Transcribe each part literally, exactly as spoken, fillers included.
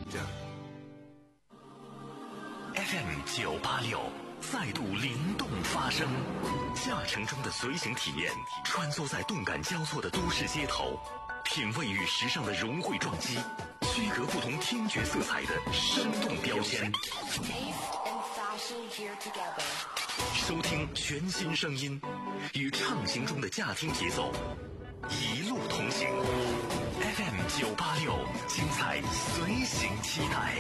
着。 F M 九八六再度灵动发声，驾乘中的随行体验，穿梭在动感交错的都市街头，品味与时尚的融汇撞击，区隔不同听觉色彩的生动标签。收听全新声音，与畅行中的驾听节奏一路同行。F M 九八六，精彩随行期待。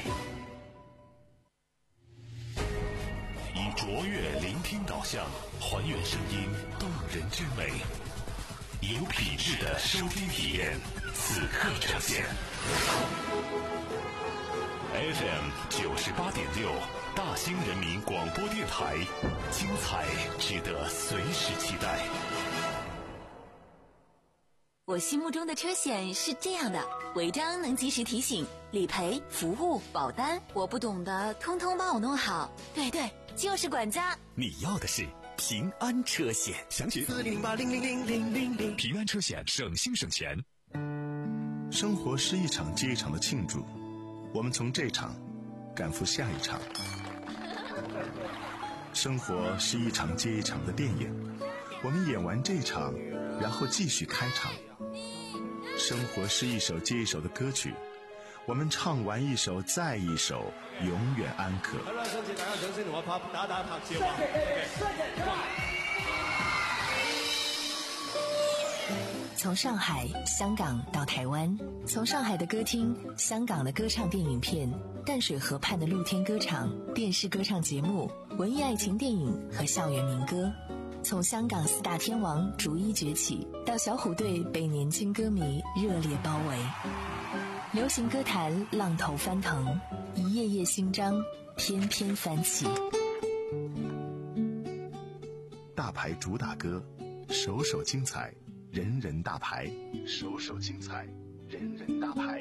以卓越聆听导向，还原声音动人之美，有品质的收听体验，此刻呈现。F M 九十八点六，大兴人民广播电台，精彩值得随时期待。 我心目中的车险是这样的：违章能及时提醒，理赔、服务、保单，我不懂的通通帮我弄好。对对，就是管家。 你要的是平安车险，详情四零零八零零零零零零。平安车险，省心省钱。 生活是一场接一场的庆祝，我们从这场赶赴下一场。生活是一场接一场的电影，我们演完这场，然后继续开场。生活是一首接一首的歌曲，我们唱完一首再一首，永远安可。 从上海、香港到台湾，从上海的歌厅、香港的歌唱电影片、淡水河畔的露天歌场、电视歌唱节目、文艺爱情电影和校园民歌，从香港四大天王逐一崛起，到小虎队被年轻歌迷热烈包围，流行歌坛浪头翻腾，一页页新章翩翩翻起。 大牌主打歌，首首精彩，人人大牌，首首精彩，人人大牌。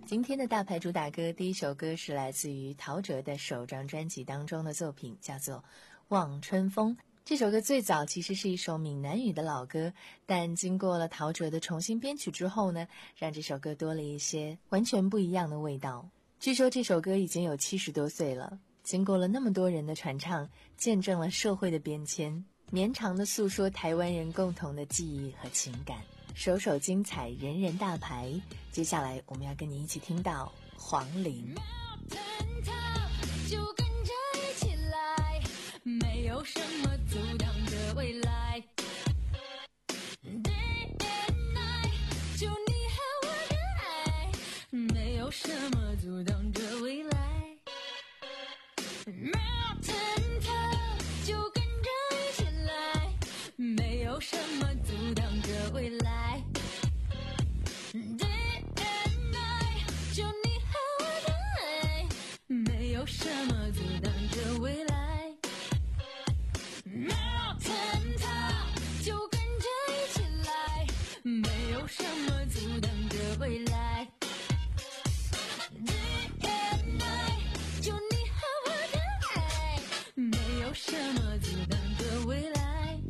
今天的大牌主打歌第一首歌是来自于陶喆的首张专辑当中的作品，叫做《望春风》。这首歌最早其实是一首闽南语的老歌，但经过了陶喆的重新编曲之后呢，让这首歌多了一些完全不一样的味道。据说这首歌已经有七十多岁了，经过了那么多人的传唱，见证了社会的变迁，绵长的诉说台湾人共同的记忆和情感，首首精彩，人人大牌。接下来我们要跟你一起听到黄龄。 就跟着一起来，没有什么阻挡着未来。Day and night， 就你和我的爱，没有什么阻挡着未来。Mountain top， 就跟着一起来，没有什么阻挡着未来。Day and night， 就你和我的爱，没有什么阻挡着未来。Mountain top， 就跟着一起来，没有什么阻挡着未来。Day and night， 就你和我的爱，没有什么阻挡着未来。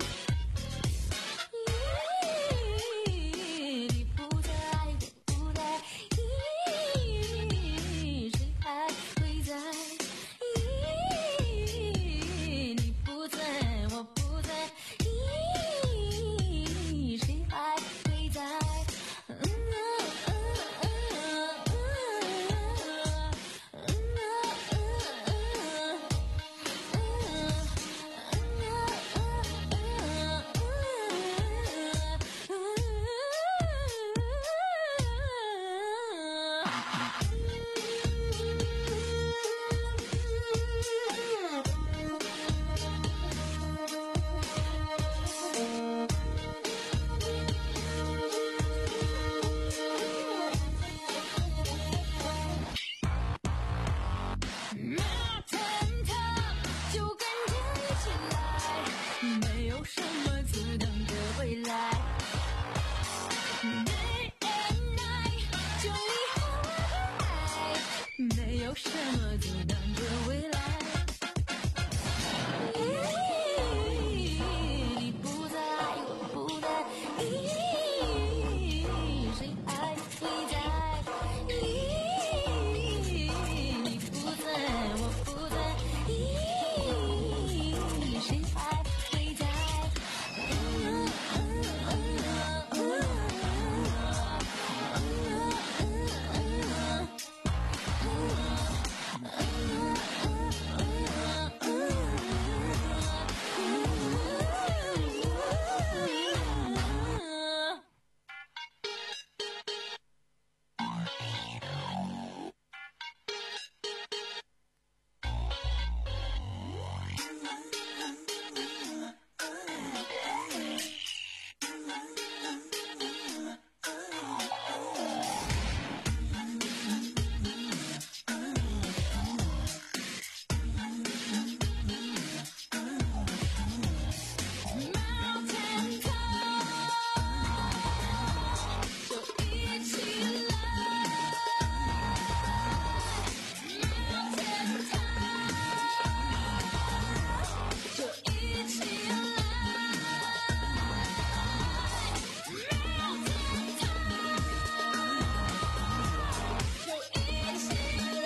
你不在，我不在，谁还会在？你不在，我不在，谁还会在？Mountain top， 就跟着一起来，没有什么阻挡着未来。Day and night， 就你和我的爱，没有什么阻挡着未来。你不在，我不在，谁还会在？你不在，我不在，谁还会在？Mountain top， 就一起来。Mountain top， 就一起来。Mountain top， 就一起来。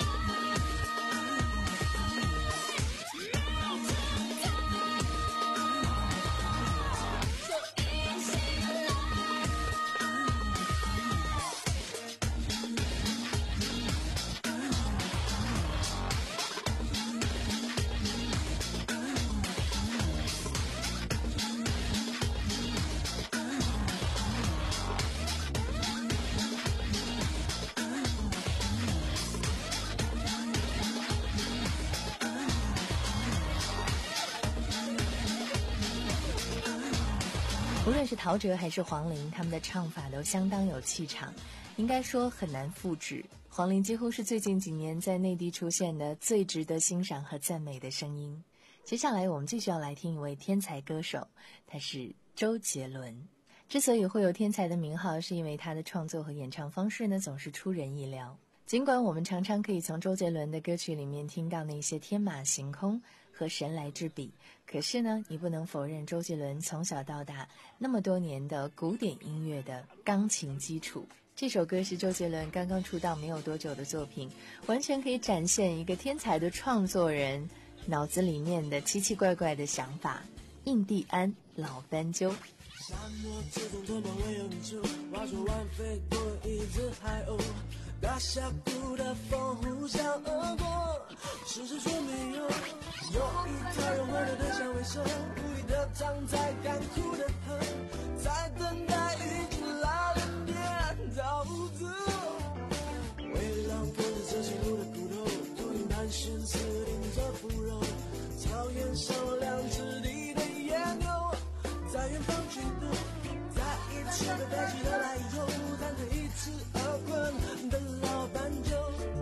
无论是陶喆还是黄龄，他们的唱法都相当有气场，应该说很难复制。黄龄几乎是最近几年在内地出现的最值得欣赏和赞美的声音。接下来我们继续要来听一位天才歌手，他是周杰伦。之所以会有天才的名号，是因为他的创作和演唱方式呢总是出人意料。 尽管我们常常可以从周杰伦的歌曲里面听到那些天马行空和神来之笔，可是呢，你不能否认周杰伦从小到大那么多年的古典音乐的钢琴基础。这首歌是周杰伦刚刚出道没有多久的作品，完全可以展现一个天才的创作人脑子里面的奇奇怪怪的想法。印第安老斑鸠。 沙漠之中的梦唯有你就化作弯飞过一只海鸥，大峡谷的风呼啸而过，是谁说没有？有一条用河流的响尾蛇，无力地躺在干枯的河，在等待雨季来临点到走。微浪跟着这些路的骨头，秃鹰盘旋死顶着腐肉，草原上两只地的野牛在远方chuyển动，在一次的代际的来由，弹着一次而困的老斑鸠。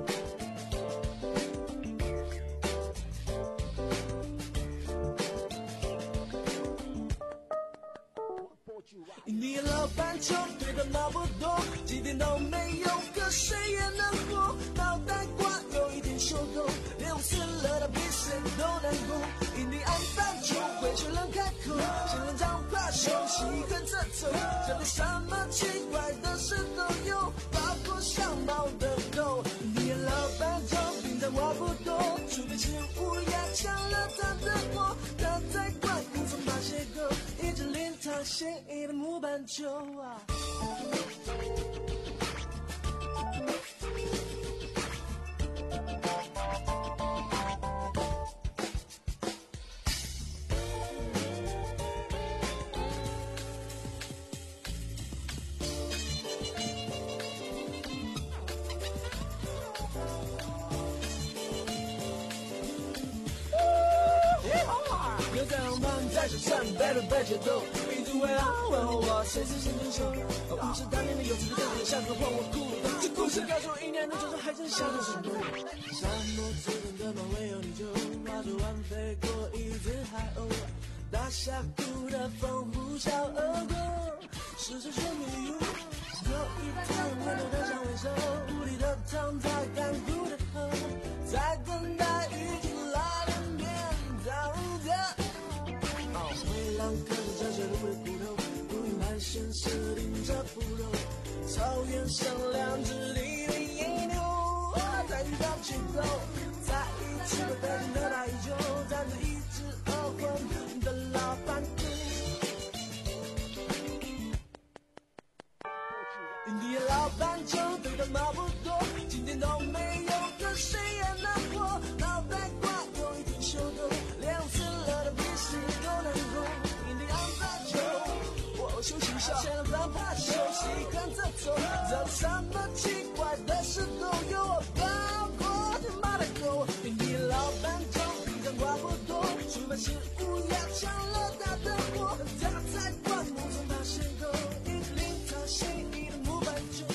你老斑鸠对的毛不多，几点都没有，可谁也能活。脑袋瓜有一点秀逗，连死了的比谁都难过。印第安斑鸠会学人开口，仙人掌怕休息跟着走，这里什么奇怪的事都有，包括像猫的狗。你老斑鸠平常话不多，除非是乌鸦抢了他的窝，他在灌木丛爬斜沟，一只令他心仪的木斑鸠啊。牛仔红袍在手上，带着白节奏，一直围绕问候我，谁是先成熟？五十大年的有趣的感觉，像个换我哭。这故事告诉我，一年的就是还真像个神童。沙漠之中的梦唯有你就化作弯飞过一只海鸥，大峡谷的风呼啸而过，是谁说没有？有一条温柔的响尾蛇，无力地躺在干枯的河，在等待雨季来临变到的。灰狼看着这些路的骨头，乌云盘旋死顶着腐肉，草原上两只离的野牛在遇到气候，在一起的北京的大酒，站着一只饿昏的老斑鸠。印第安老斑鸠对的毛不多，今天都没有，可谁也能活。脑袋瓜有一点秀逗，连死了的比谁都难过。印第安斑鸠，我休息一下，先让咱怕休息，跟着走，这什么奇怪的事都有，包括他妈的狗。印第安老斑鸠平常话不多，除非是乌鸦抢了他的窝，他在灌木丛爬斜沟，一直令他心仪的木斑鸠。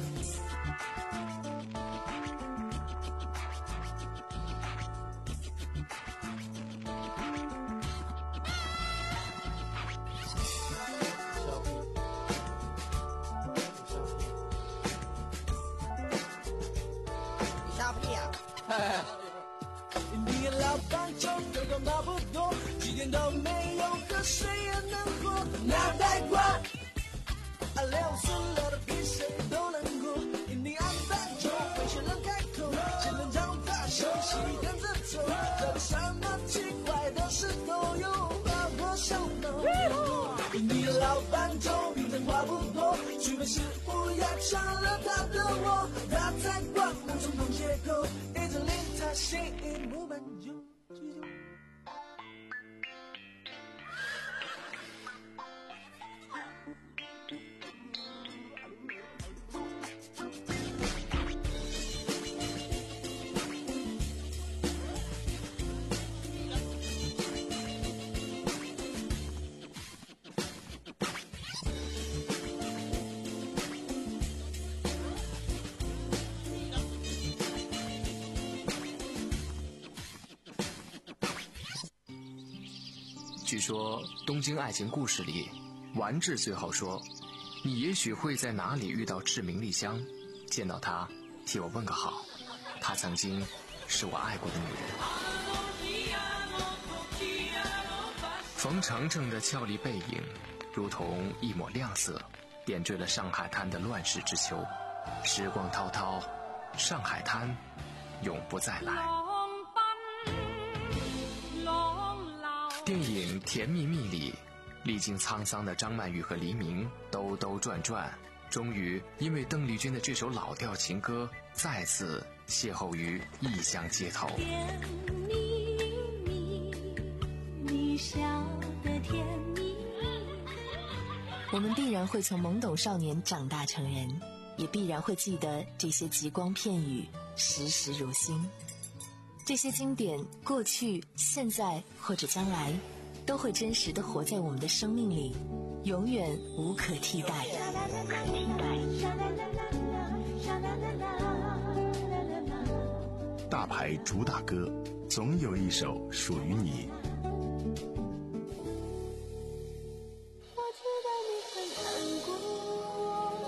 印第安老斑鸠对的毛不多，几点都没有，可谁也能活。脑袋瓜啊，聊死了的比谁都难过。印第安斑鸠会学人开口，仙人掌怕休息跟着走，这里什么奇怪的事都有，包括小猫。印第安老斑鸠平常话不多，除非是乌鸦抢了他的窝，他在灌木丛旁斜沟，一直令他心仪木斑鸠。 据说《东京爱情故事》里，丸治最后说：“你也许会在哪里遇到赤名莉香，见到她， 替我问个好，她曾经是我爱过的女人。冯程程的俏丽背影如同一抹亮色，点缀了上海滩的乱世之秋。时光滔滔，上海滩永不再来。电影《甜蜜蜜》里，历经沧桑的张曼玉和黎明兜兜转转，终于因为邓丽君的这首老调情歌，再次邂逅于异乡街头。 甜蜜蜜，你笑得甜蜜。 我们必然会从懵懂少年长大成人，也必然会记得这些极光片语，时时如新。这些经典，过去、现在或者将来，都会真实地活在我们的生命里，永远无可替代。 大牌主打歌，总有一首属于你。 我知道你很难过，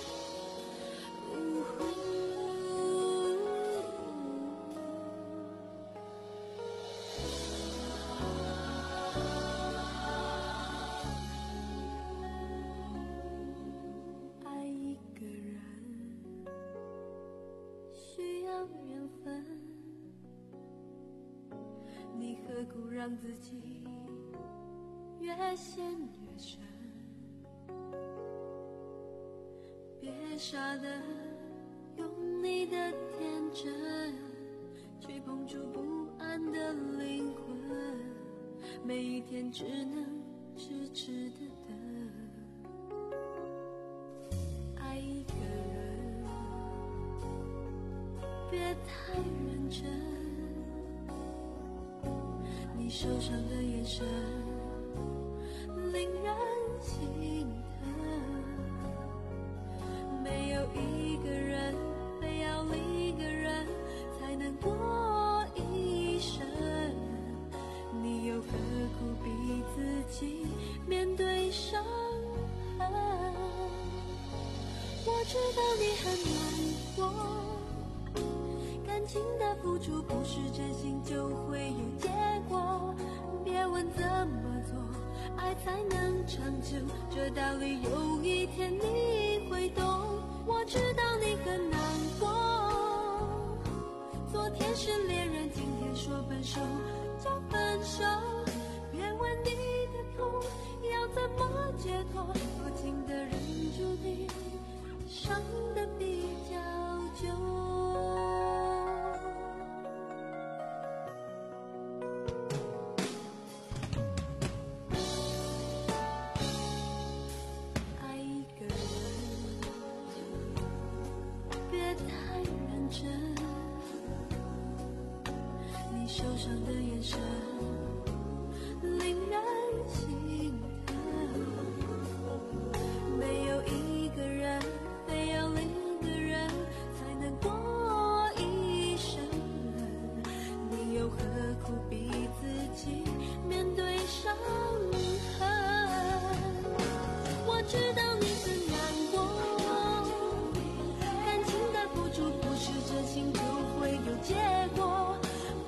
爱一个人需要缘分，你何苦让自己越陷越深？别傻的用你的天真去碰触不安的灵魂，每一天只能痴痴的等。爱一个人别太认真，你受伤的眼神令人心疼，没有一个人非要另一个人才能过一生，你又何苦逼自己面对伤痕？我知道你很难过，感情的付出不是真心就会有结果，别问怎么做爱才能长久，这道理有一天你会懂。我知道你很难过，昨天是恋人，今天说分手就分手，别问你的痛要怎么解脱，多情的人注定伤得比较久。受伤的眼神令人心疼，没有一个人非要另一个人才能过一生，你又何苦逼自己面对伤痕？我知道你很难过，感情的付出不是真心就会有结果，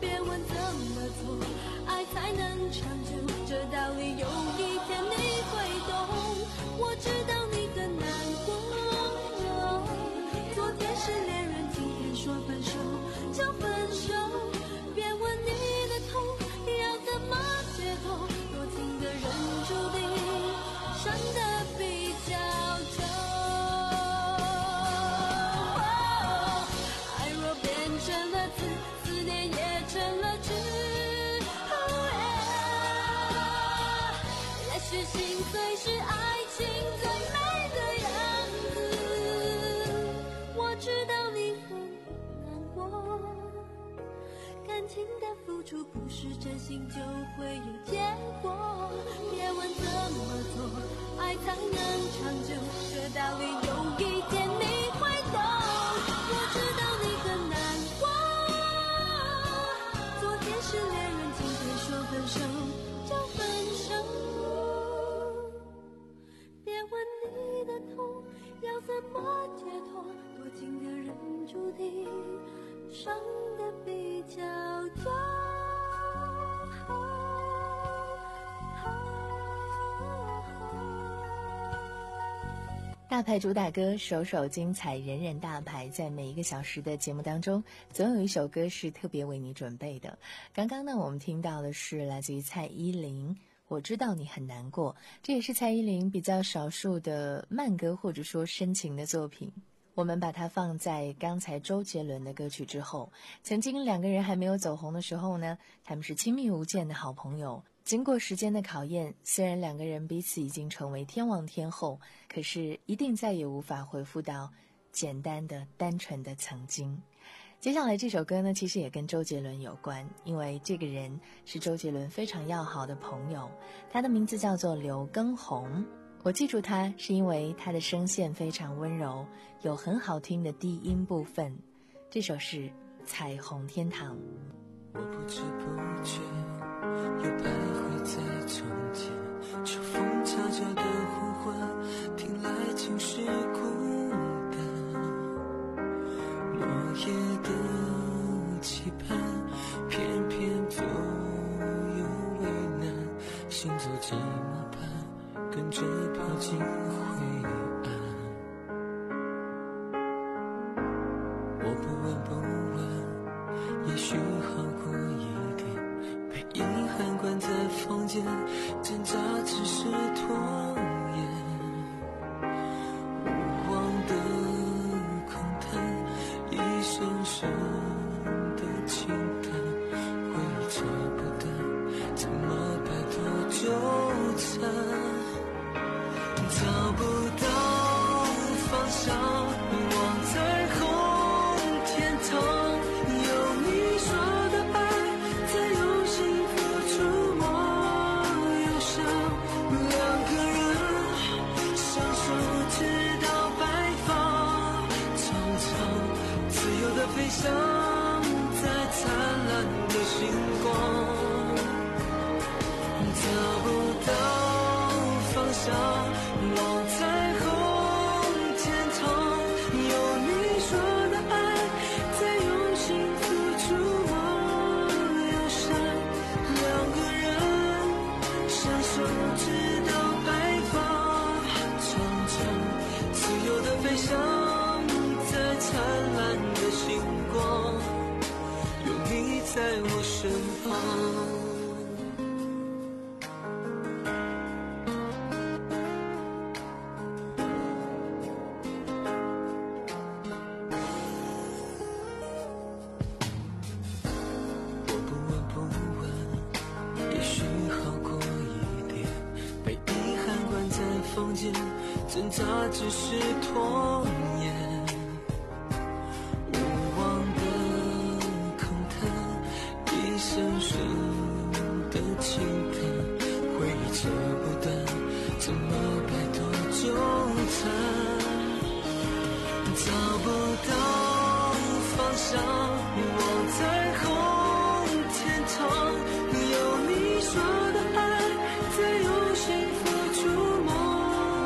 爱才能长久，这道理有一天你会懂。我知道你很难过，昨天是恋人，今天说分手就分手，别问你的痛要怎么解脱，多情的人注定伤得比较久。爱若变成了刺，思念也成了痴，也许心碎是爱情最美的样子。我知道你很难过，感情的付出不是真心就会有结果，别问怎么做爱才能长久，这道理有一天你会懂。我知道你很难过，昨天是恋人，今天说分手就分手，别问你的痛要怎么解脱，多情的人注定大牌主打歌，首首精彩，人人大牌。在每一个小时的节目当中，总有一首歌是特别为你准备的。刚刚呢，我们听到的是来自于蔡依林，我知道你很难过，这也是蔡依林比较少数的慢歌或者说深情的作品。我们把它放在刚才周杰伦的歌曲之后。曾经两个人还没有走红的时候呢，他们是亲密无间的好朋友。经过时间的考验，虽然两个人彼此已经成为天王天后，可是一定再也无法回复到简单的单纯的曾经。接下来这首歌呢，其实也跟周杰伦有关，因为这个人是周杰伦非常要好的朋友，他的名字叫做刘畊宏。我记住他是因为他的声线非常温柔，有很好听的低音部分。这首是《彩虹天堂》。 我不知不觉又徘徊在从前，秋风悄悄的呼唤，听来尽是孤单。落叶的期盼，偏偏左右为难，行走这么伴，跟着飘进灰暗。我不问不问，也许好过一点，被遗憾关在房间，挣扎只是拖延。无望的空谈，一声声的轻叹，回忆扯不断，怎么摆脱纠缠？找不到方向，望彩虹天堂，有你说的爱，在用心付出我忧伤。两个人相守直到白发，长长自由的飞翔在灿烂的星光。找不到方向，望彩虹天堂，有你说的爱，在用心付出我忧伤。两个人相守直到白发，长长自由的飞翔在灿烂的星光，有你在我身旁。挣扎只是拖延，无望的空谈，一声声的轻叹，回忆扯不断，怎么摆脱纠缠？找不到方向，望彩虹天堂，有你说的爱，在用心付出梦。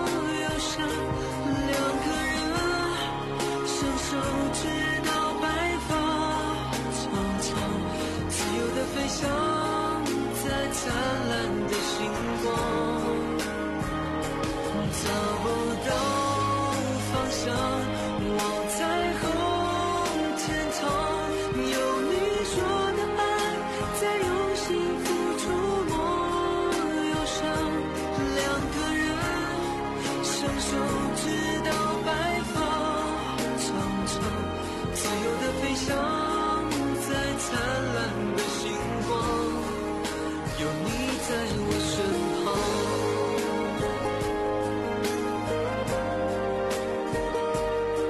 两个人相守直到白发，长长自由的飞翔在灿烂的星光。找不到方向，望彩虹天堂，有你说的爱，在用心付出我忧伤。两个人相守直到白发，长长自由的飞翔在灿烂的星光，有你在我身旁。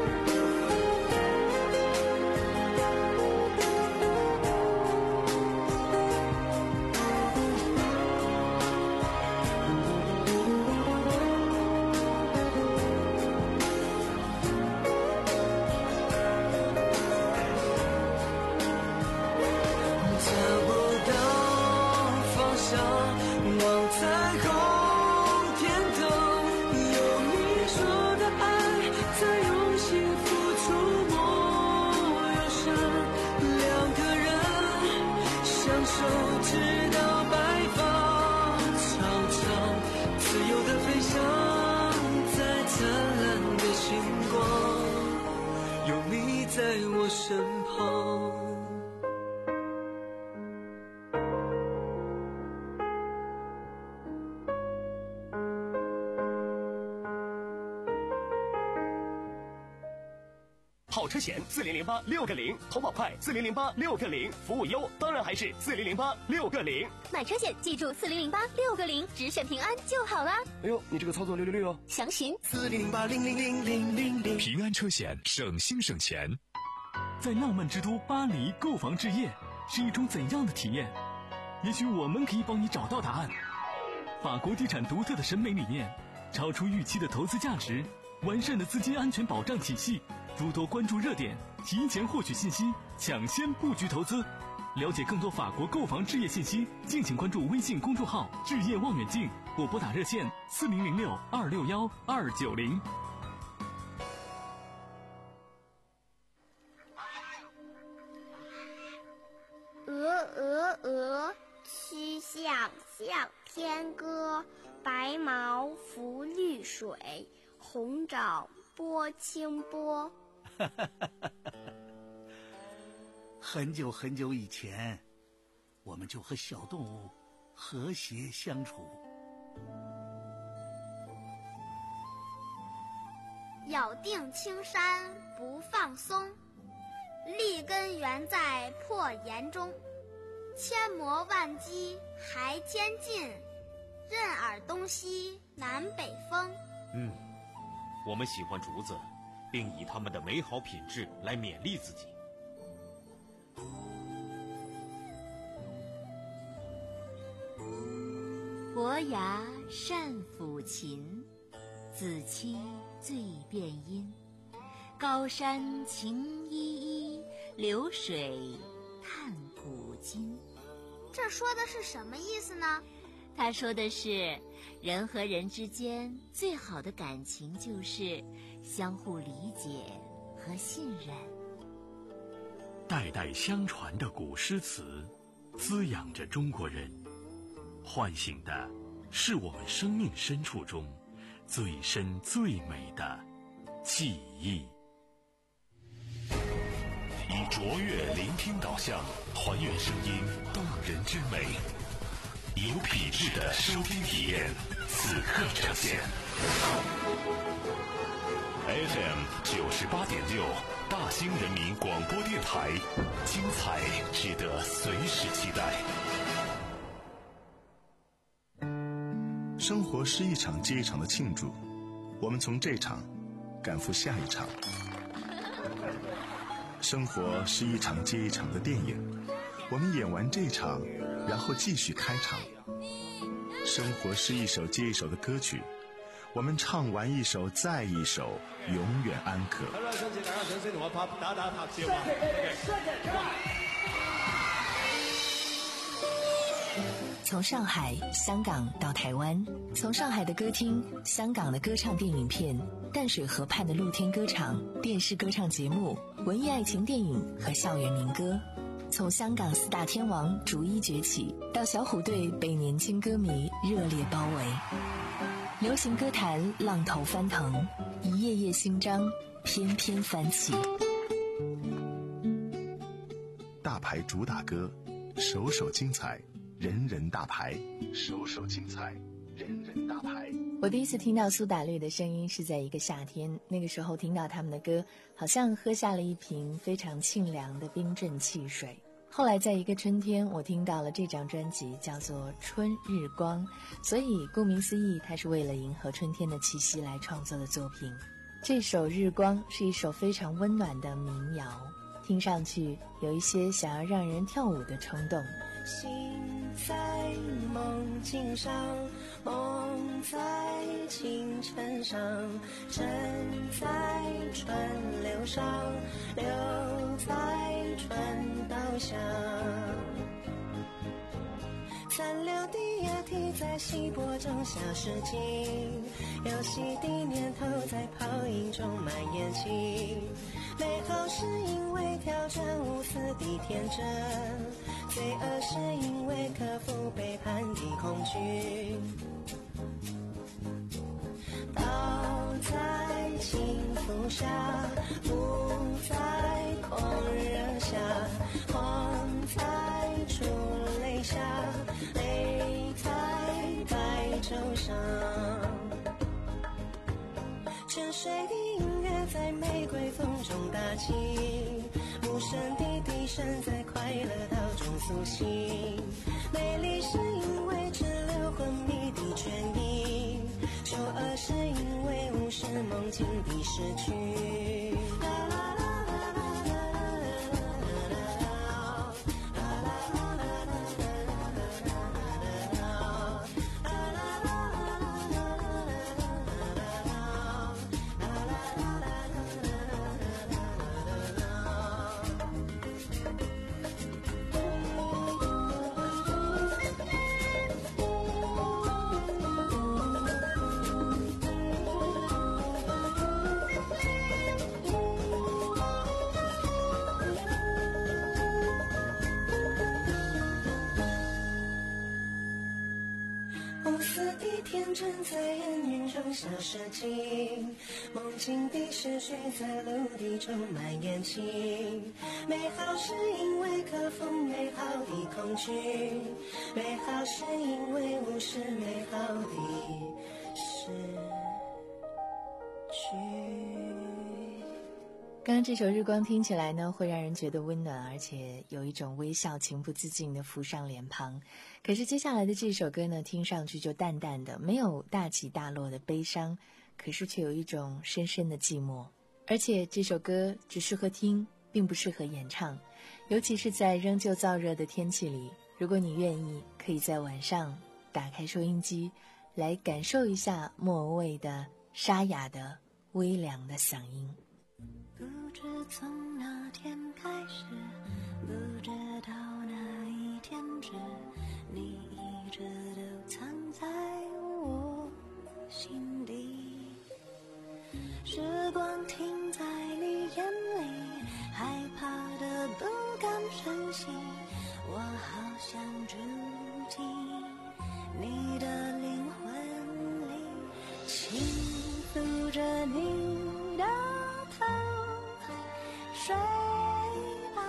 跑车险四零零八六个零，投保快四零零八六个零，服务优当然还是四零零八六个零。 买车险记住四零零八六个零，只选平安就好啦。 哎呦，你这个操作六六六哦！ 详询四零零八零零零零零零。 平安车险，省心省钱。 在浪漫之都巴黎购房置业是一种怎样的体验？也许我们可以帮你找到答案。法国地产独特的审美理念，超出预期的投资价值，完善的资金安全保障体系，诸多关注热点，提前获取信息，抢先布局投资。了解更多法国购房置业信息，敬请关注微信公众号置业望远镜，或拨打热线四零零六二六幺二九零。 鹅鹅鹅，曲项向天歌。白毛浮绿水，红爪拨清波。 很久很久以前，我们就和小动物和谐相处。 咬定青山不放松，立根原在破岩中。千磨万击还坚劲，任尔东西南北风。 嗯，我们喜欢竹子，并以它们的美好品质来勉励自己。 伯牙善抚琴，子期最辨音。高山晴依依，流水探古今。 这说的是什么意思呢？ 他说的是，人和人之间最好的感情就是相互理解和信任。 代代相传的古诗词，滋养着中国人，唤醒的是我们生命深处中最深最美的记忆。以卓越聆听导向，还原声音动人之美，有品质的收听体验，此刻呈现。F M 九十八点六，大兴人民广播电台，精彩值得随时期待。 生活是一场接一场的庆祝，我们从这场赶赴下一场。生活是一场接一场的电影，我们演完这场，然后继续开场。生活是一首接一首的歌曲，我们唱完一首再一首，永远安可。 从上海、香港到台湾，从上海的歌厅、香港的歌唱电影片、淡水河畔的露天歌场、电视歌唱节目、文艺爱情电影和校园民歌，从香港四大天王逐一崛起，到小虎队被年轻歌迷热烈包围。流行歌坛浪头翻腾，一页页新章翩翩翻起。 大牌主打歌，首首精彩，人人大牌，首首精彩，人人大牌。 我第一次听到苏打绿的声音是在一个夏天，那个时候听到他们的歌，好像喝下了一瓶非常沁凉的冰镇汽水。后来在一个春天，我听到了这张专辑，叫做《春日光》，所以顾名思义，它是为了迎合春天的气息来创作的作品。这首《日光》是一首非常温暖的民谣，听上去有一些想要让人跳舞的冲动。 心在梦境上，梦在清晨上，身在川流上，流在川道上。残留的液体在稀薄中消失尽，游戏的念头在泡影中蔓延起。美好是因为挑战无私的天真，罪恶是因为克服背叛的恐惧。倒在幸福下，不在狂热下，慌在出泪下，泪在白昼上。 沉睡的音乐在玫瑰风中打起，无声的笛声在快乐岛中苏醒。美丽是因为只留昏迷的倦意，丑恶是因为无视梦境的失去。天真在烟云中消失尽，梦境的思绪在陆地中蔓延起。美好是因为克服美好的恐惧，美好是因为无视美好的失去。 刚刚这首日光听起来呢，会让人觉得温暖，而且有一种微笑情不自禁地浮上脸庞。可是接下来的这首歌呢，听上去就淡淡的，没有大起大落的悲伤，可是却有一种深深的寂寞。而且这首歌只适合听，并不适合演唱，尤其是在仍旧燥热的天气里。如果你愿意，可以在晚上打开收音机，来感受一下莫文蔚的沙哑的微凉的嗓音。 不知从哪天开始，不知道哪一天止，你一直都藏在我心底。时光停在你眼里，害怕的不敢深吸，我好想住进你的灵魂里，轻抚着你的头，睡吧，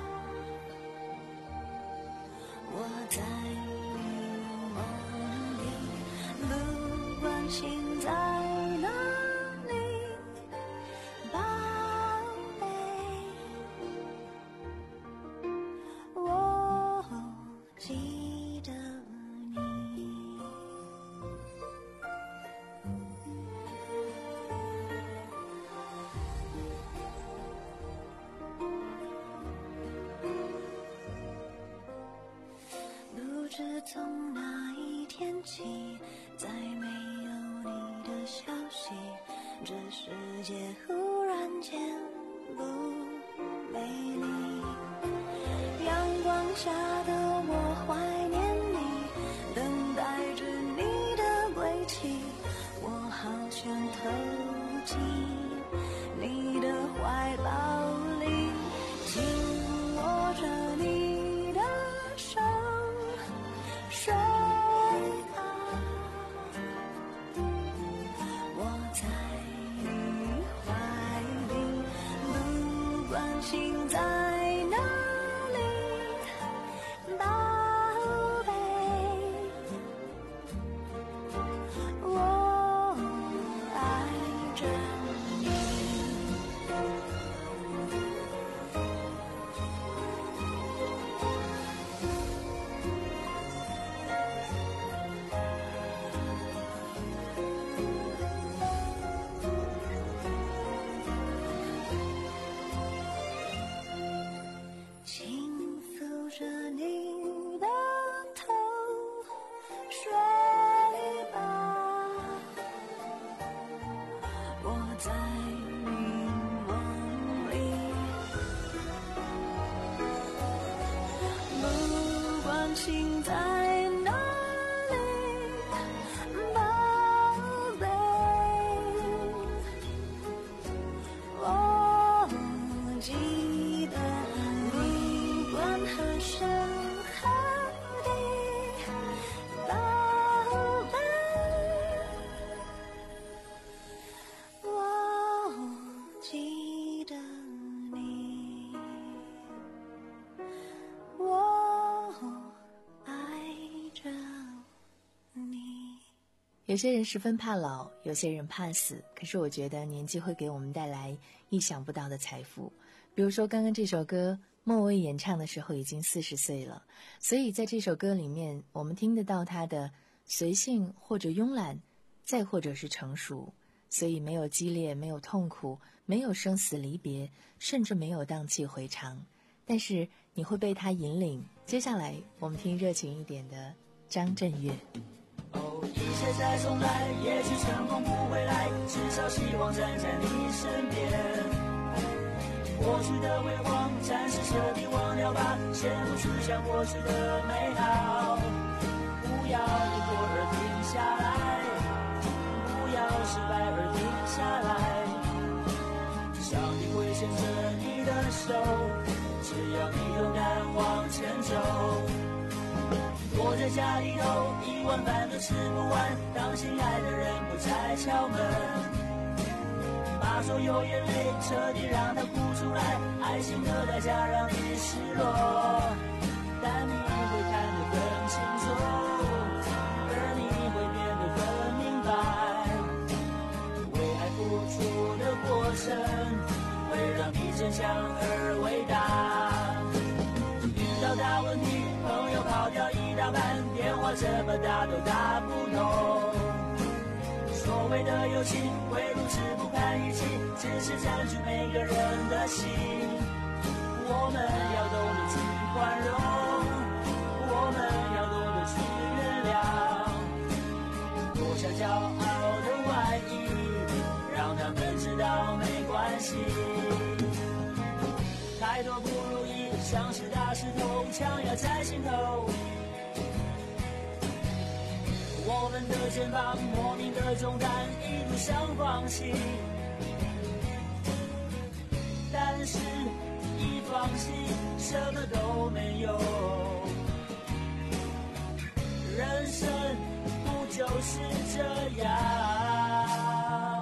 我在你梦里，不管心在哪里，宝贝，我记得你。不知从哪一天起，再没有你的消息，这世界忽然间不美丽。阳光下的我怀念你，等待着你的归期，我好想投进你的怀抱里，紧握着你的手，睡吧，我在你怀里，不管心在哪里，宝贝，我爱着你。轻抚着你的头，睡吧，我在你梦里，不管心在哪里，宝贝，我记得你，不管何时何地，宝贝，我记得你，我爱有些人十分怕老，有些人怕死，可是我觉得年纪会给我们带来意想不到的财富。比如说刚刚这首歌莫蔚演唱的时候已经四十岁了，所以在这首歌里面我们听得到他的随性或者慵懒，再或者是成熟，所以没有激烈，没有痛苦，没有生死离别，甚至没有荡气回肠，但是你会被他引领。接下来我们听热情一点的张震岳。 哦，一切再重来，也许成功不会来，至少希望站在你身边。过去的辉煌暂时彻底忘掉吧，羡慕只想过去的美好，不要一会儿停下来，不要失败而停下来，上帝会牵着你的手，只要你勇敢往前走。躲在家里头，一碗饭都吃不完，当心爱的人不再敲门，把所有眼泪彻底让它哭出来，爱情的代价让你失落，但你会看得更清楚，而你会变得更明白，为爱付出的过程会让你坚强而伟大。遇到大问题，朋友跑掉一大半，电话这么打都打不通，所谓的友情会如此不堪一击，只是占据每个人的心，我们要懂得去宽容，我们要懂得去原谅，脱下骄傲的外衣，让他们知道没关系，太多不如意像是大石头强压在心头，我们的肩膀莫名的重担一路想放弃，但是一放弃什么都没有，人生不就是这样。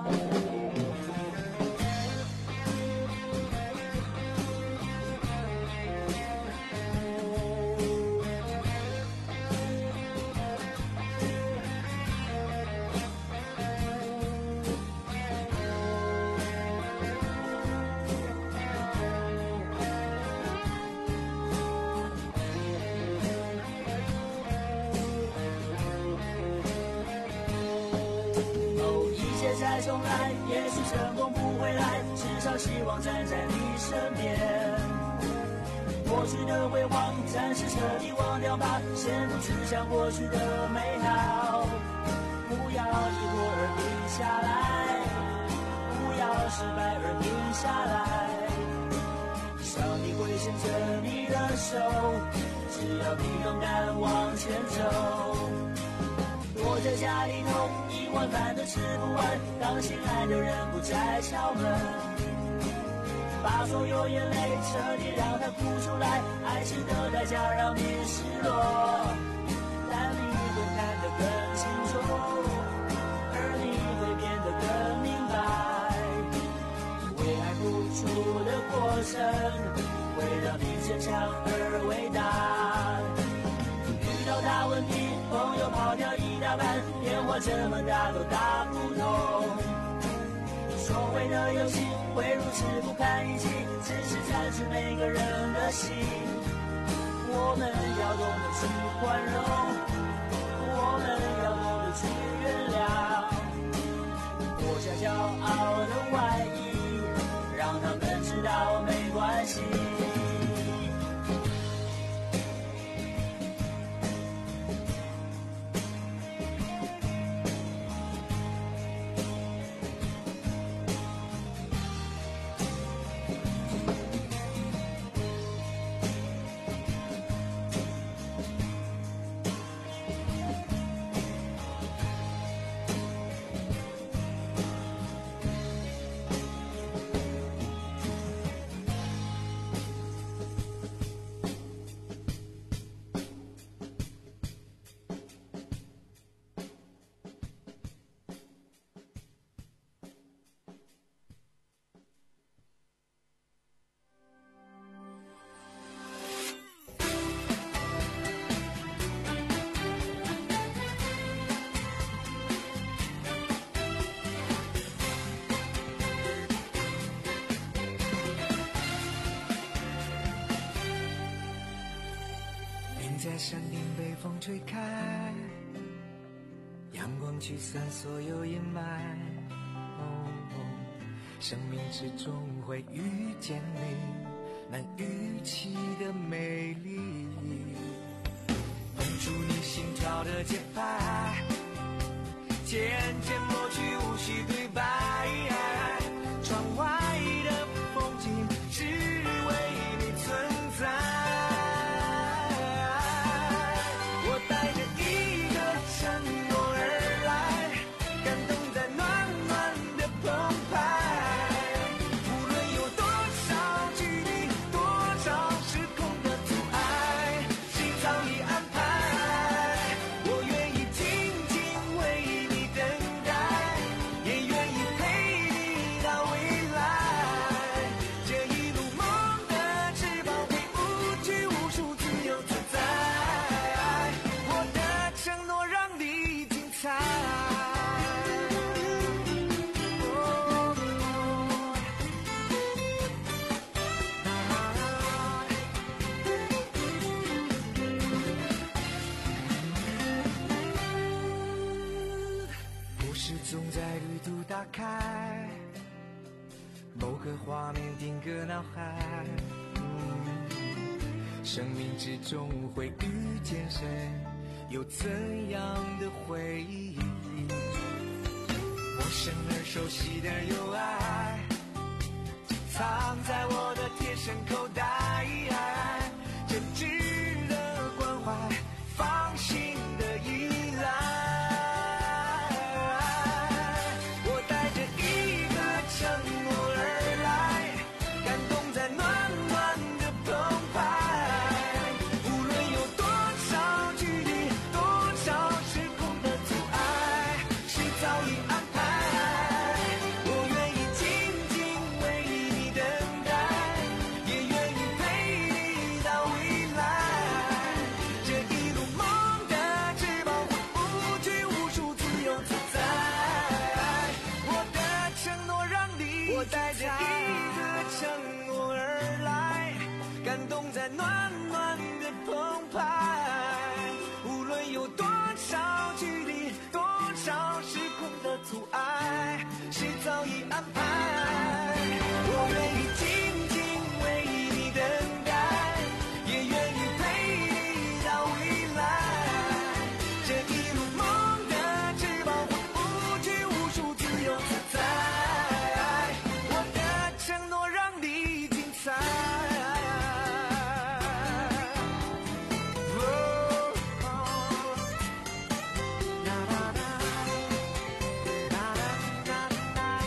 再重来，也许成功不会来，至少希望站在你身边。过去的辉煌暂时彻底忘掉吧，羡慕只想过去的美好，不要一会儿停下来，不要失败而停下来，上帝会牵着你的手，只要你勇敢往前走，躲在家里头一碗饭都吃不完，当心爱的人不再敲门，把所有眼泪彻底让它哭出来，爱情的代价让你失落，但你会看得更清楚，而你会变得更明白，为爱付出的过程会让你坚强而伟大。遇到大问题，朋友跑掉一大半，电话这么打都打不通，所谓的友情会如此不堪一击，只是占据每个人的心，我们要懂得去宽容，我们要懂得去原谅，脱下骄傲的外衣，让他们知道没关系。 在山顶被风吹开，阳光驱散所有阴霾。哦哦，生命之中会遇见你，难预期的美丽，碰触你心跳的节拍，渐渐抹去无需对白。窗外的风景只为你存在，我带着一个承诺而来，感动在暖暖的澎湃。无论有多少距离，多少时空的阻碍，谁早已安排。我愿意静静为你等待，也愿意陪你到未来。这一路梦的翅膀会无拘无束，自由自在。我的承诺让你精彩。故事总在旅途打开，某个画面定格脑海。嗯，生命之中会遇见谁，有怎样的回忆？陌生而熟悉的友爱，藏在我的贴身口袋，真挚的关怀，放心的依赖。我带着一个承诺而来，感动在暖暖的澎湃。无论有多少距离，多少时空的阻碍，谁早已安排。我愿意静静为你等待，也愿意陪你到未来。这一路梦的翅膀会无拘无束，自由自在。我的承诺让你，我带着一个承诺而来，感动在暖暖的澎湃。无论有多少距离，多少时空的阻碍，谁早已安排。我愿意静静为你等待，也愿意陪你到未来。这一路梦的翅膀会无拘无束，自由自在。我的承诺让你精彩。哦哦啦啦啦啦啦啦啦。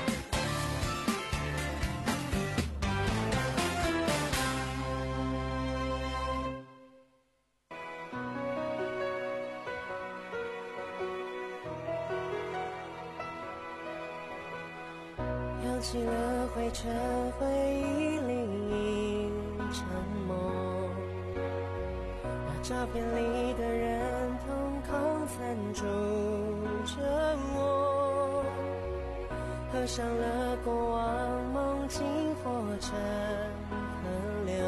扬起了灰尘，回忆里已沉默。那照片里的人，统统残住着我。合上了过往，梦境化成河流。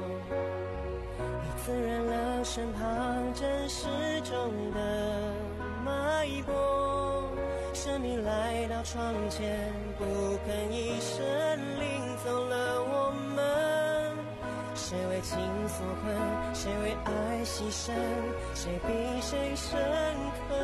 你滋润了身旁真实中的脉搏。生命来到窗前，不肯一声领走了我们。谁为情所困，谁为爱牺牲，谁比谁深刻。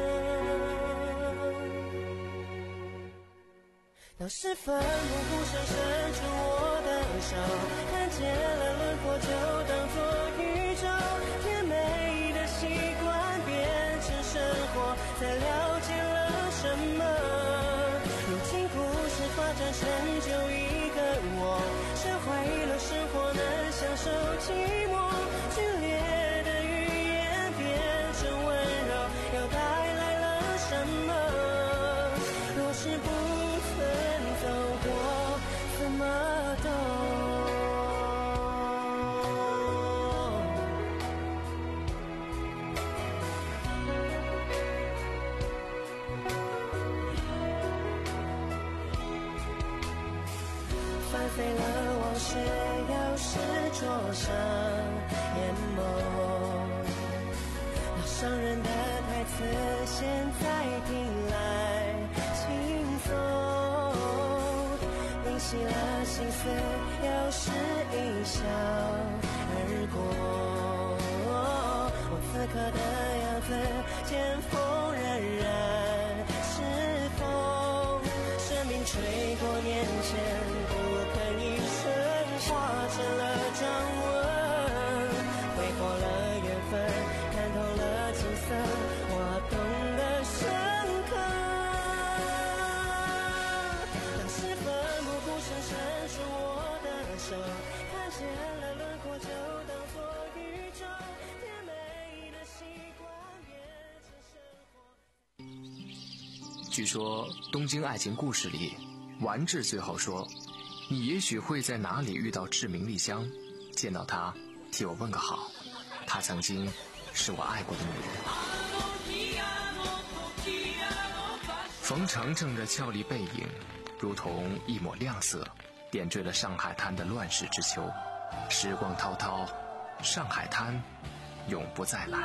当时奋不顾身伸出我的手，看见了轮廓就当作宇宙。甜美的习惯变成生活，才了解了什么。如今故事发展成就一个我，学会了生活能享受寂寞。剧烈的语言变成温柔，又带来了什么？若是不曾走过，怎么懂？翻飞了往事，又是灼伤眼眸。 伤人的台词现在听来轻松，淋熄了心思，有时一笑而过。我此刻的样子见风仍然是风，生命吹过面前，不肯一瞬化成了掌纹，挥霍了缘分，看透了景色，我懂得深刻。当时奋不顾身伸出我的手，看见了轮廓，就当作宇宙，甜美的习惯变成生活。 据说东京爱情故事里，丸治最后说，你也许会在哪里遇到志明丽香，见到她替我问个好，她曾经是我爱过的女人。冯程程的俏丽背影如同一抹亮色，点缀了上海滩的乱世之秋。时光滔滔，上海滩永不再来。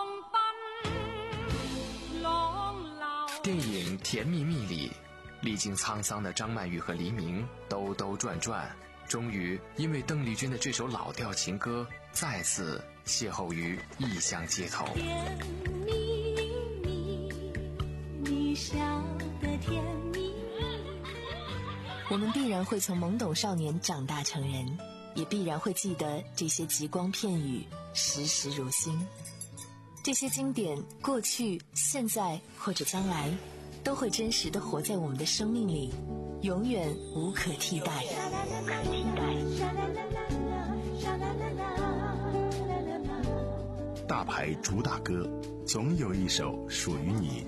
电影《甜蜜蜜》里，历经沧桑的张曼玉和黎明兜兜转转，终于因为邓丽君的这首老调情歌再次邂逅于异乡街头。 甜蜜蜜，你笑得甜蜜。 我们必然会从懵懂少年长大成人，也必然会记得这些极光片语，时时如新。这些经典，过去、现在或者将来，都会真实地活在我们的生命里，永远无可替代。 大牌主打歌，总有一首属于你。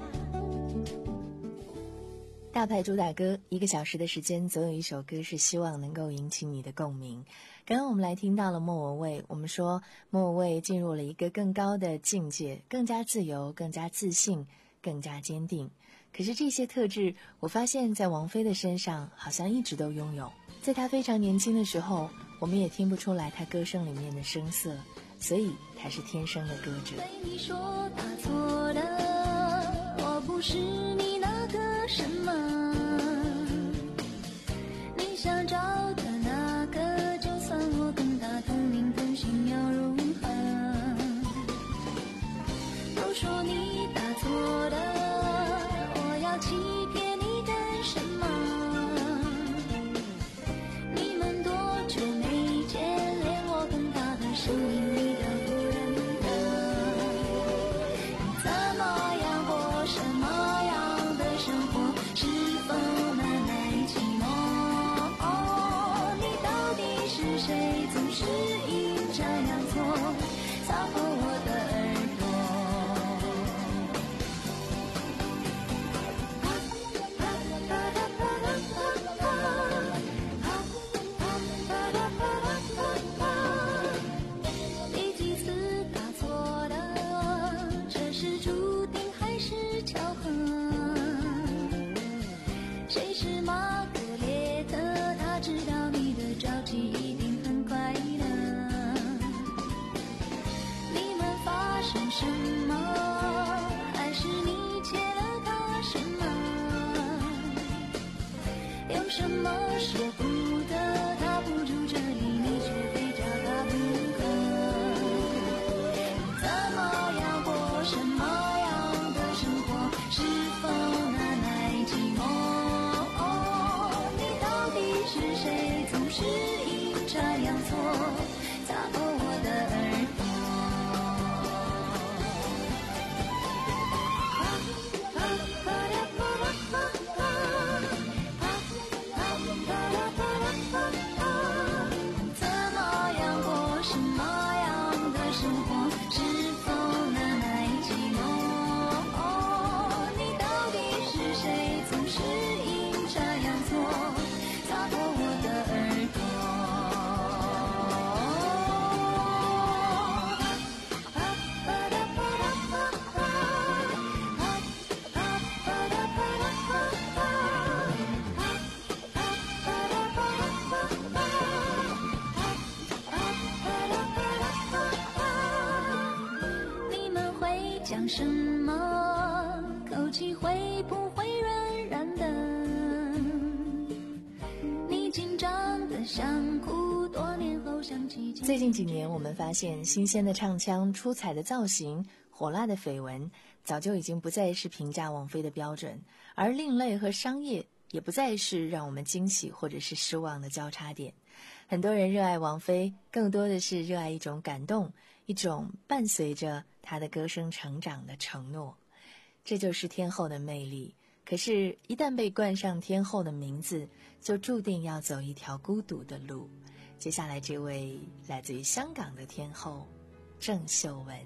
大牌主打歌，一个小时的时间，总有一首歌是希望能够引起你的共鸣。刚刚我们来听到了莫文蔚，我们说莫文蔚进入了一个更高的境界，更加自由，更加自信，更加坚定。可是这些特质，我发现在王菲的身上好像一直都拥有。在她非常年轻的时候，我们也听不出来她歌声里面的声色，所以她是天生的歌者。 对你说他错了，我不是你那个什么，你想找的那个，就算我跟他同名同姓要如何？都说你打错了，我要欺骗你干什么？你们多久没见，连我跟他的声音你都不认得。你怎么样过什么样的生活？是否难耐寂寞？你到底是谁？总是阴差阳错擦破我的耳朵。第几次打错了？这是注定还是巧合？谁是玛格列特？他知道你的着急一定很快乐。你们发生什么？还是你欠了他什么？有什么舍不得？他不住这里，你却非找他不可。你怎么样过什么样的生活？是否难耐寂寞？你到底是谁？总是阴差阳错擦破我的耳朵。 想什么，口气会不会软软的？你紧张的想哭，多年后想起。 最近几年，我们发现新鲜的唱腔、出彩的造型、火辣的绯闻，早就已经不再是评价王菲的标准，而另类和商业也不再是让我们惊喜或者是失望的交叉点。很多人热爱王菲，更多的是热爱一种感动，一种伴随着她的歌声成长的承诺。这就是天后的魅力。可是，一旦被冠上天后的名字，就注定要走一条孤独的路。接下来这位来自于香港的天后郑秀文。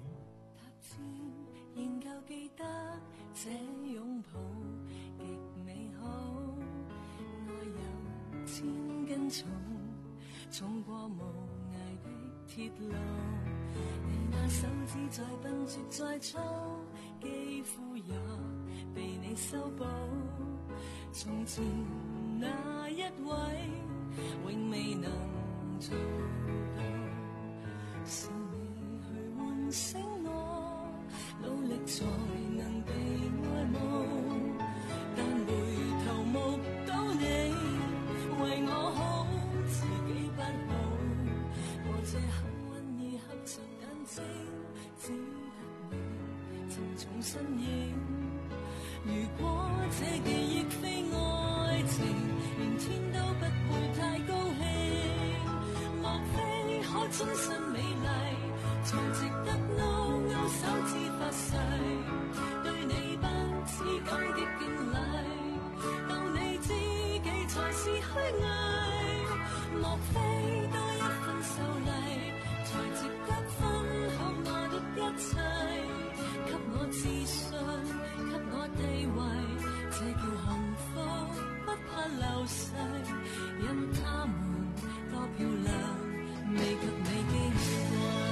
仍舊記得這擁抱極美好，愛有千斤重，重過無涯的鐵路。你那手指再笨拙再粗，肌膚也被你修補。從前那一位永未能做到，是你去喚醒我，努力才能被愛慕，但回頭目睹你為我好，自己不好。我這幸運兒合着眼睛，只得你曾重身影。如果這記憶非愛情，連天都不會太高興。莫非可終身美麗，才值得勾勾手指發誓，對你不知感激敬禮，當你知己才是虛偽。莫非多一份秀麗，才值得分享我的一切，給我自信，給我地位，這叫幸福，不怕流逝，任他們多漂亮，未及你矜貴。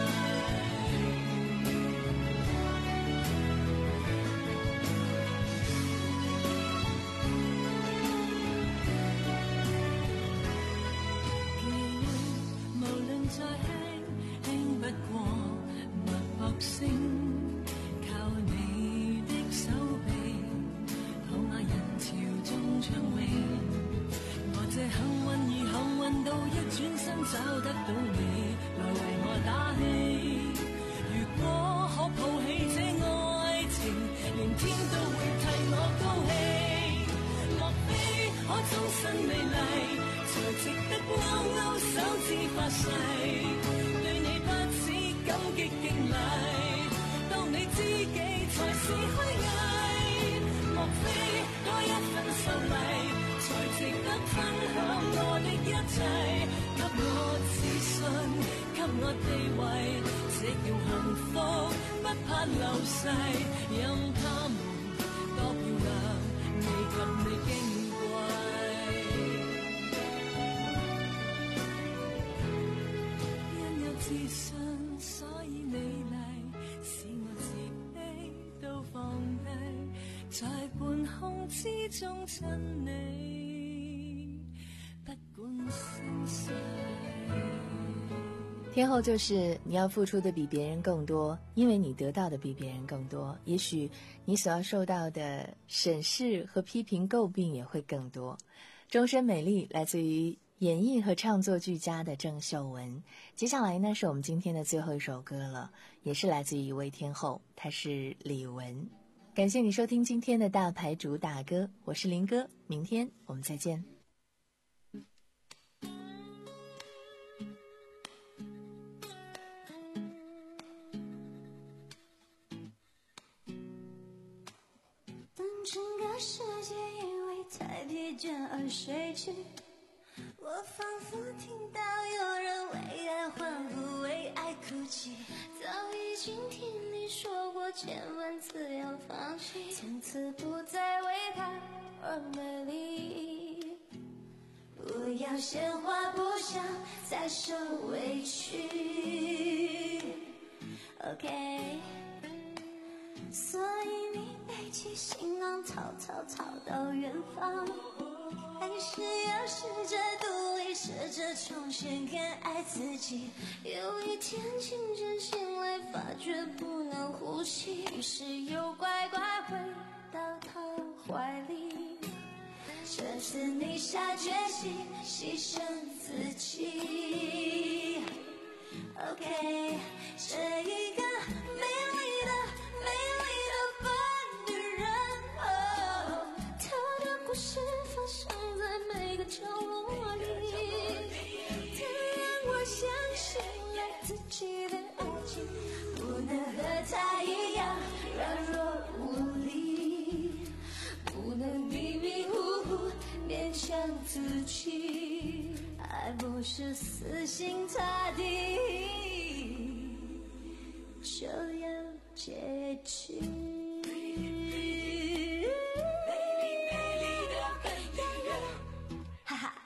記憶無論再輕，輕不過脈搏聲，靠你的手臂，躺下人潮中暢泳。我這幸運兒幸運到一轉身找得到你，來為我打氣。如果可抱起這愛情，連天都會替我高興。莫非可終身美麗，才值得勾勾手指發誓，對你不止感激敬禮，當你知己才是虛偽。莫非多一份秀麗，才值得分享我的一切，給我自信，給我地位，這叫幸福，不怕流逝，任他們多漂亮，未及你矜貴。因有自信，所以美麗，使我自卑都放低，在半空之中親你，不管生死。 天后就是你要付出的比别人更多，因为你得到的比别人更多，也许你所要受到的审视和批评诟病也会更多。终身美丽来自于演绎和唱作俱佳的郑秀文。接下来呢，是我们今天的最后一首歌了，也是来自于一位天后，她是李玟。感谢你收听今天的大牌主打歌，我是林哥，明天我们再见。 当整个世界因为太疲倦而睡去，我仿佛听到有人为爱欢呼，为爱哭泣。早已经听你说过千万次要放弃，从此不再为他而美丽。不要鲜花，不想再受委屈。OK， 所以你背起行囊，草草草到远方。 还是要试着独立，试着重新更爱自己。有一天清晨醒来，发觉不能呼吸，于是又乖乖回到他怀里。这次你下决心牺牲自己。 OK， 这一个美丽的美丽的笨女人，哦，她的故事发生在每个角落里，她让我相信了自己的爱情不能和她一样软弱无力，不能迷迷糊糊勉强自己，爱不是死心塌地就要结局。哈哈。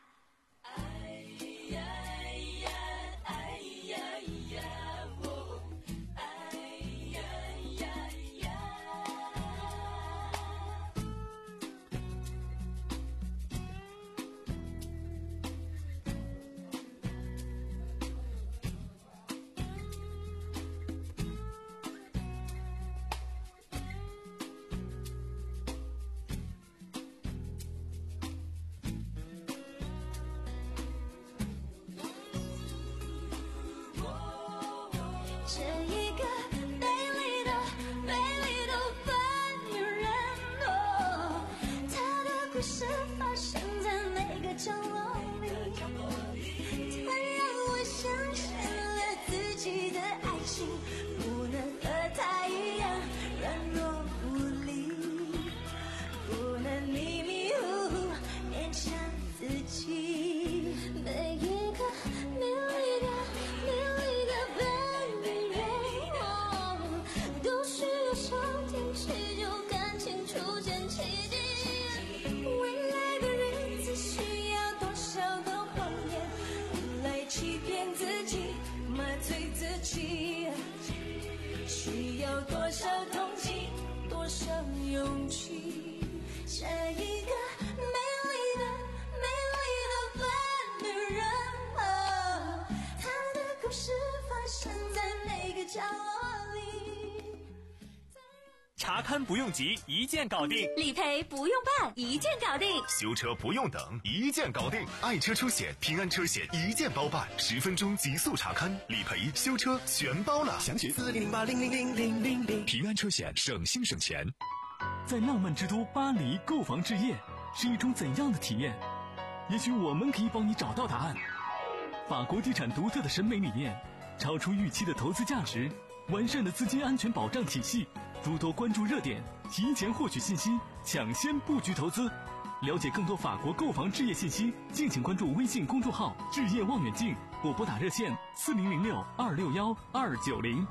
这一个美丽的美丽的笨女人，哦，她的故事发生在每个角落里，她让我相信了自己的爱情不能和她一样软弱无力，不能迷迷糊糊勉强自己。每一个美丽的美丽的笨女人，都需要上天祈求感情出现奇迹。未来的日子需要多少的谎言来欺骗自己，麻醉自己？需要多少同情，多少勇气？这一个美丽的美丽的笨女人，哦，她的故事发生在每个角落里。 查勘不用急，一键搞定； 理赔不用办，一键搞定； 修车不用等，一键搞定。爱车出险，平安车险一键包办，十分钟极速查勘、理赔、修车全包了。详询四零零八零零零零零零。平安车险，省心省钱。 在浪漫之都巴黎购房置业是一种怎样的体验？也许我们可以帮你找到答案。法国地产独特的审美理念，超出预期的投资价值，完善的资金安全保障体系，诸多关注热点，提前获取信息，抢先布局投资。了解更多法国购房置业信息，敬请关注微信公众号“置业望远镜”或拨打热线四零零六二六幺二九零。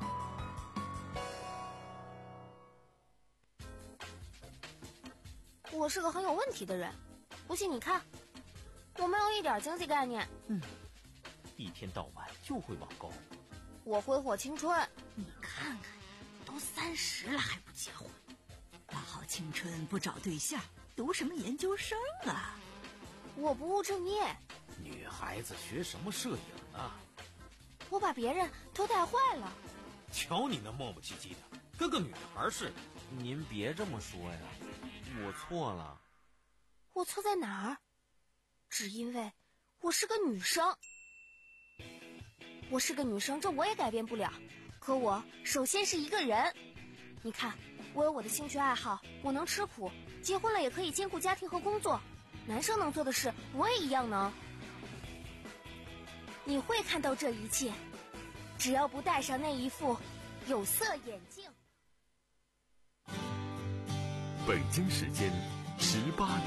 我是个很有问题的人，不信你看，我没有一点经济概念。 嗯，一天到晚就会网购。 我挥霍青春。 你看看，都三十了还不结婚，大好青春不找对象，读什么研究生啊？ 我不务正业。 女孩子学什么摄影啊？ 我把别人都带坏了。 瞧你那磨磨唧唧的，跟个女孩似的。 您别这么说呀，我错了。 我错在哪儿？只因为我是个女生。我是个女生，这我也改变不了。可我首先是一个人。你看，我有我的兴趣爱好，我能吃苦，结婚了也可以兼顾家庭和工作。男生能做的事，我也一样能。你会看到这一切，只要不戴上那一副有色眼镜。 北京时间十八点。